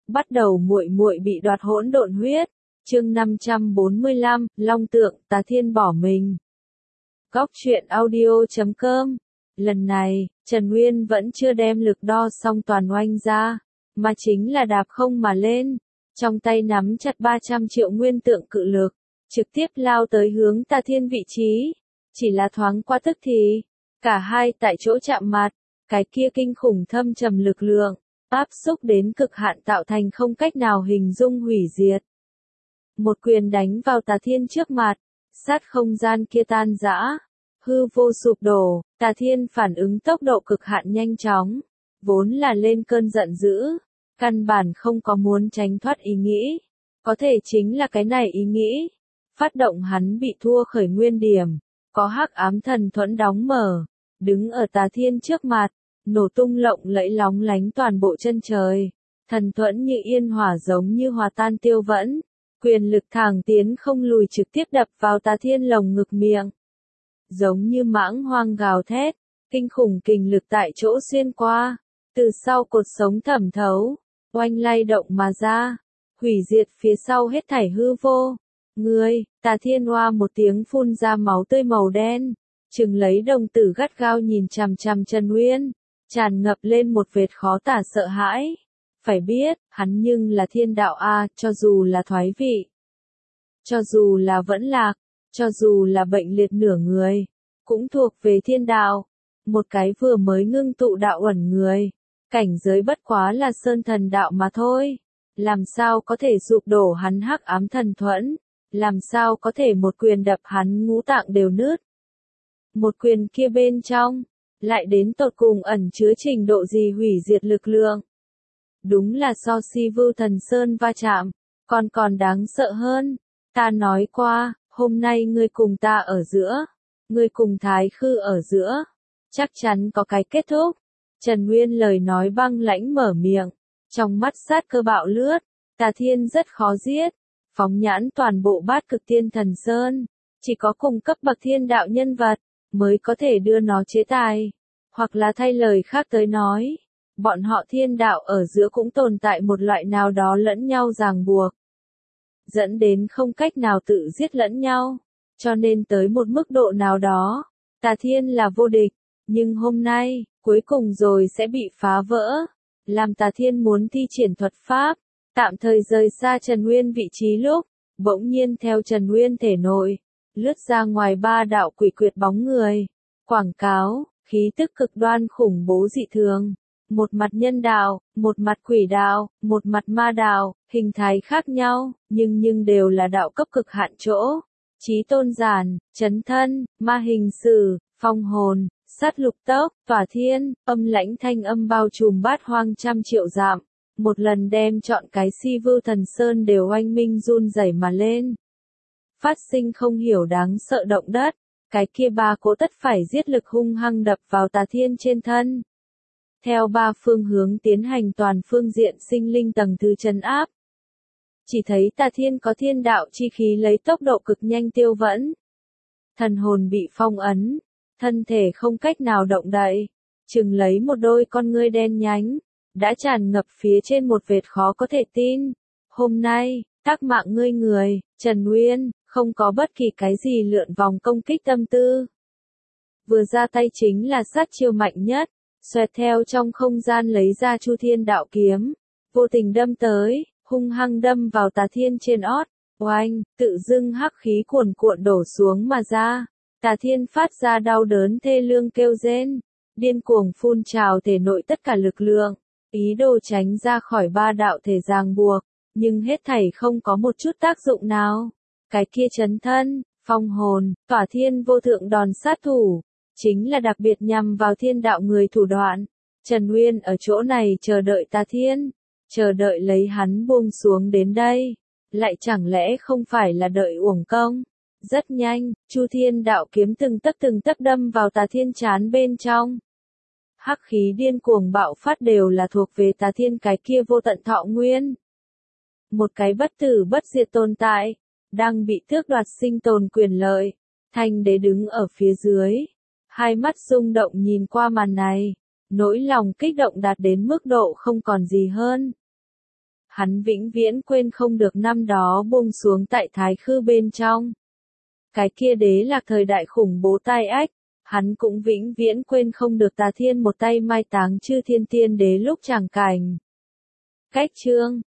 bắt đầu muội muội bị đoạt hỗn độn huyết. Chương 545, Long tượng, Tà Thiên bỏ mình. Góc truyện audio.com. Lần này, Trần Nguyên vẫn chưa đem lực đo xong toàn oanh ra, mà chính là đạp không mà lên, trong tay nắm chặt 300 triệu nguyên tượng cự lực, trực tiếp lao tới hướng Tà Thiên vị trí. Chỉ là thoáng qua tức thì, cả hai tại chỗ chạm mặt, cái kia kinh khủng thâm trầm lực lượng, áp xúc đến cực hạn tạo thành không cách nào hình dung hủy diệt. Một quyền đánh vào Tà Thiên trước mặt, sát không gian kia tan rã, hư vô sụp đổ. Tà Thiên phản ứng tốc độ cực hạn nhanh chóng, vốn là lên cơn giận dữ, căn bản không có muốn tránh thoát ý nghĩ, có thể chính là cái này ý nghĩ, phát động hắn bị thua khởi nguyên điểm, có hắc ám thần thuẫn đóng mở, đứng ở Tà Thiên trước mặt, nổ tung lộng lẫy lóng lánh toàn bộ chân trời, thần thuẫn như yên hỏa giống như hòa tan tiêu vẫn, quyền lực thẳng tiến không lùi trực tiếp đập vào Tà Thiên lồng ngực miệng. Giống như mãng hoang gào thét, kinh khủng kình lực tại chỗ xuyên qua, từ sau cột sống thẩm thấu, oanh lay động mà ra, hủy diệt phía sau hết thảy hư vô. Ngươi, Tà Thiên oa một tiếng phun ra máu tươi màu đen, trừng lấy đồng tử gắt gao nhìn chằm chằm Trần Nguyên, tràn ngập lên một vệt khó tả sợ hãi. Phải biết, hắn nhưng là thiên đạo a, cho dù là thoái vị, cho dù là vẫn lạc, cho dù là bệnh liệt nửa người, cũng thuộc về thiên đạo. Một cái vừa mới ngưng tụ đạo ẩn người, cảnh giới bất quá là sơn thần đạo mà thôi. Làm sao có thể sụp đổ hắn hắc ám thần thuẫn, làm sao có thể một quyền đập hắn ngũ tạng đều nứt. Một quyền kia bên trong, lại đến tột cùng ẩn chứa trình độ gì hủy diệt lực lượng. Đúng là so si vưu thần sơn va chạm, còn đáng sợ hơn. Ta nói qua, hôm nay ngươi cùng ta ở giữa, ngươi cùng Thái Khư ở giữa, chắc chắn có cái kết thúc. Trần Nguyên lời nói băng lãnh mở miệng, trong mắt sát cơ bạo lướt, Tà Thiên rất khó giết, phóng nhãn toàn bộ bát cực tiên thần sơn, chỉ có cùng cấp bậc thiên đạo nhân vật, mới có thể đưa nó chế tài, hoặc là thay lời khác tới nói, bọn họ thiên đạo ở giữa cũng tồn tại một loại nào đó lẫn nhau ràng buộc, dẫn đến không cách nào tự giết lẫn nhau, cho nên tới một mức độ nào đó, Tà Thiên là vô địch, nhưng hôm nay, cuối cùng rồi sẽ bị phá vỡ, làm Tà Thiên muốn thi triển thuật pháp, tạm thời rời xa Trần Nguyên vị trí lúc, bỗng nhiên theo Trần Nguyên thể nội, lướt ra ngoài ba đạo quỷ quyệt bóng người, quảng cáo, khí tức cực đoan khủng bố dị thường. Một mặt nhân đạo, một mặt quỷ đạo, một mặt ma đạo, hình thái khác nhau, nhưng đều là đạo cấp cực hạn chỗ. Chí tôn giản, chấn thân, ma hình sử, phong hồn, sát lục tốc, tỏa thiên, âm lãnh thanh âm bao trùm bát hoang trăm triệu dặm. Một lần đem chọn cái si vưu thần sơn đều oanh minh run rẩy mà lên. Phát sinh không hiểu đáng sợ động đất, cái kia ba cỗ tất phải giết lực hung hăng đập vào Tà Thiên trên thân. Theo ba phương hướng tiến hành toàn phương diện sinh linh tầng thứ trấn áp. Chỉ thấy Tà Thiên có thiên đạo chi khí lấy tốc độ cực nhanh tiêu vẫn. Thần hồn bị phong ấn, thân thể không cách nào động đậy, chừng lấy một đôi con ngươi đen nhánh, đã tràn ngập phía trên một vệt khó có thể tin. Hôm nay, tác mạng ngươi người, Trần Nguyên, không có bất kỳ cái gì lượn vòng công kích tâm tư. Vừa ra tay chính là sát chiêu mạnh nhất. Xoẹt theo trong không gian lấy ra Chu Thiên đạo kiếm, vô tình đâm tới, hung hăng đâm vào Tà Thiên trên ót, oanh, tự dưng hắc khí cuồn cuộn đổ xuống mà ra, Tà Thiên phát ra đau đớn thê lương kêu rên, điên cuồng phun trào thể nội tất cả lực lượng, ý đồ tránh ra khỏi ba đạo thể ràng buộc, nhưng hết thảy không có một chút tác dụng nào. Cái kia chấn thân, phong hồn, tỏa thiên vô thượng đòn sát thủ, chính là đặc biệt nhằm vào thiên đạo người thủ đoạn. Trần Nguyên ở chỗ này chờ đợi Tà Thiên, chờ đợi lấy hắn buông xuống đến đây, lại chẳng lẽ không phải là đợi uổng công. Rất nhanh, Chu Thiên đạo kiếm từng tấc đâm vào Tà Thiên trán bên trong. Hắc khí điên cuồng bạo phát đều là thuộc về Tà Thiên cái kia vô tận thọ nguyên. Một cái bất tử bất diệt tồn tại, đang bị tước đoạt sinh tồn quyền lợi. Thanh Đế đứng ở phía dưới, hai mắt rung động nhìn qua màn này, nỗi lòng kích động đạt đến mức độ không còn gì hơn. Hắn vĩnh viễn quên không được năm đó buông xuống tại Thái Khư bên trong. Cái kia đế lạc thời đại khủng bố tai ách, hắn cũng vĩnh viễn quên không được Tà Thiên một tay mai táng chư thiên tiên đế lúc tràng cảnh. Cách chương